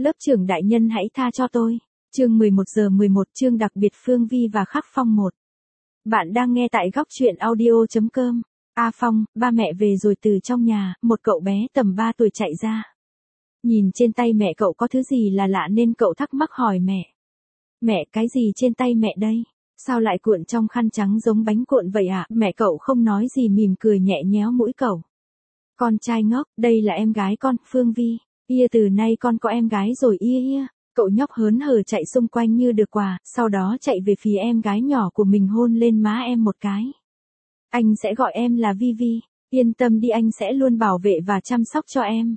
Lớp trưởng đại nhân hãy tha cho tôi. Chương 11:11 chương đặc biệt Phương Vi và Khắc Phong 1. Bạn đang nghe tại góc truyện audio.com. A Phong, ba mẹ về rồi. Từ trong nhà, một cậu bé tầm 3 tuổi chạy ra. Nhìn trên tay mẹ cậu có thứ gì là lạ nên cậu thắc mắc hỏi mẹ. Mẹ, cái gì trên tay mẹ đây? Sao lại cuộn trong khăn trắng giống bánh cuộn vậy ạ? Mẹ cậu không nói gì, mỉm cười nhẹ nhéo mũi cậu. Con trai ngốc, đây là em gái con, Phương Vi. Ia, từ nay con có em gái rồi ia. Cậu nhóc hớn hở chạy xung quanh như được quà, sau đó chạy về phía em gái nhỏ của mình, hôn lên má em một cái. Anh sẽ gọi em là Vi Vi, yên tâm đi, anh sẽ luôn bảo vệ và chăm sóc cho em.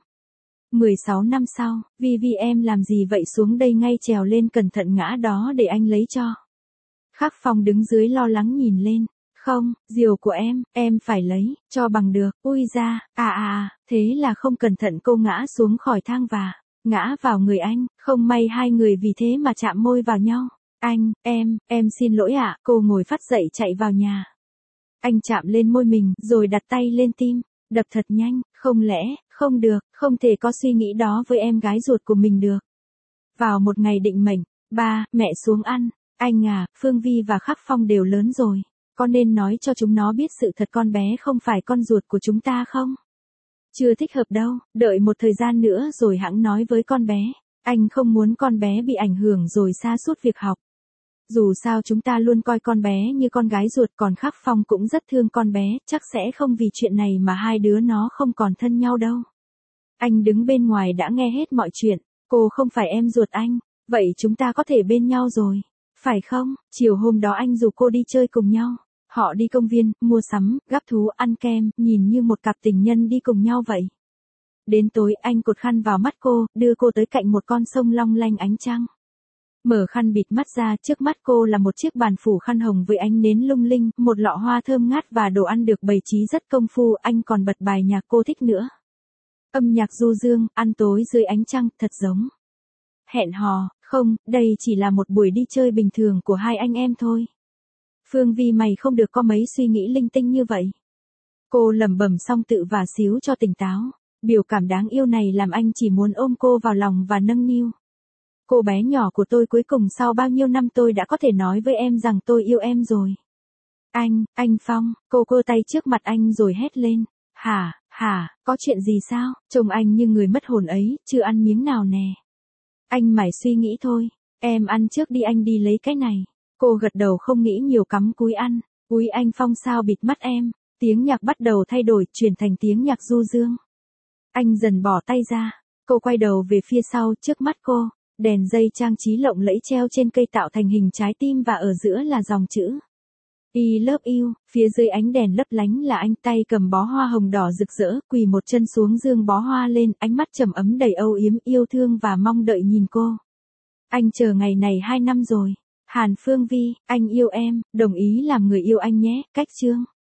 16 năm sau, Vi Vi em làm gì vậy, xuống đây ngay, trèo lên, cẩn thận ngã đó để anh lấy cho. Khắc Phong đứng dưới lo lắng nhìn lên. Không, diều của em phải lấy, cho bằng được. Ui da, thế là không cẩn thận cô ngã xuống khỏi thang và ngã vào người anh, không may hai người vì thế mà chạm môi vào nhau. Anh, em xin lỗi ạ. Cô ngồi phắt dậy chạy vào nhà. Anh chạm lên môi mình, rồi đặt tay lên tim, đập thật nhanh, không lẽ, không được, không thể có suy nghĩ đó với em gái ruột của mình được. Vào một ngày định mệnh, ba, mẹ xuống ăn. Anh à, Phương Vi và Khắc Phong đều lớn rồi. Con nên nói cho chúng nó biết sự thật, con bé không phải con ruột của chúng ta không? Chưa thích hợp đâu, đợi một thời gian nữa rồi hẵng nói với con bé. Anh không muốn con bé bị ảnh hưởng rồi sa sút việc học. Dù sao chúng ta luôn coi con bé như con gái ruột, còn Khắc Phong cũng rất thương con bé, chắc sẽ không vì chuyện này mà hai đứa nó không còn thân nhau đâu. Anh đứng bên ngoài đã nghe hết mọi chuyện. Cô không phải em ruột anh, vậy chúng ta có thể bên nhau rồi, phải không? Chiều hôm đó anh rủ cô đi chơi cùng nhau. Họ đi công viên, mua sắm, gắp thú, ăn kem, nhìn như một cặp tình nhân đi cùng nhau vậy. Đến tối anh cột khăn vào mắt cô, đưa cô tới cạnh một con sông long lanh ánh trăng. Mở khăn bịt mắt ra, trước mắt cô là một chiếc bàn phủ khăn hồng với ánh nến lung linh, một lọ hoa thơm ngát và đồ ăn được bày trí rất công phu. Anh còn bật bài nhạc cô thích nữa. Âm nhạc du dương, ăn tối dưới ánh trăng, thật giống hẹn hò. Không, đây chỉ là một buổi đi chơi bình thường của hai anh em thôi. Phương Vi, mày không được có mấy suy nghĩ linh tinh như vậy. Cô lẩm bẩm xong tự vả xíu cho tỉnh táo. Biểu cảm đáng yêu này làm anh chỉ muốn ôm cô vào lòng và nâng niu. Cô bé nhỏ của tôi, cuối cùng sau bao nhiêu năm tôi đã có thể nói với em rằng tôi yêu em rồi. Anh Phong, cô cơ tay trước mặt anh rồi hét lên. Hả, có chuyện gì sao? Trông anh như người mất hồn ấy, chưa ăn miếng nào nè. Anh mải suy nghĩ thôi, em ăn trước đi, anh đi lấy cái này. Cô gật đầu không nghĩ nhiều, cắm cúi ăn. Úi anh Phong, sao bịt mắt em? Tiếng nhạc bắt đầu thay đổi, chuyển thành tiếng nhạc du dương. Anh dần bỏ tay ra. Cô quay đầu về phía sau, trước mắt cô, đèn dây trang trí lộng lẫy treo trên cây tạo thành hình trái tim và ở giữa là dòng chữ I love you. Phía dưới ánh đèn lấp lánh là anh, tay cầm bó hoa hồng đỏ rực rỡ, quỳ một chân xuống dương bó hoa lên, ánh mắt trầm ấm đầy âu yếm, yêu thương và mong đợi nhìn cô. Anh chờ ngày này 2 năm rồi. Hàn Phương Vi, anh yêu em, đồng ý làm người yêu anh nhé. Cách chương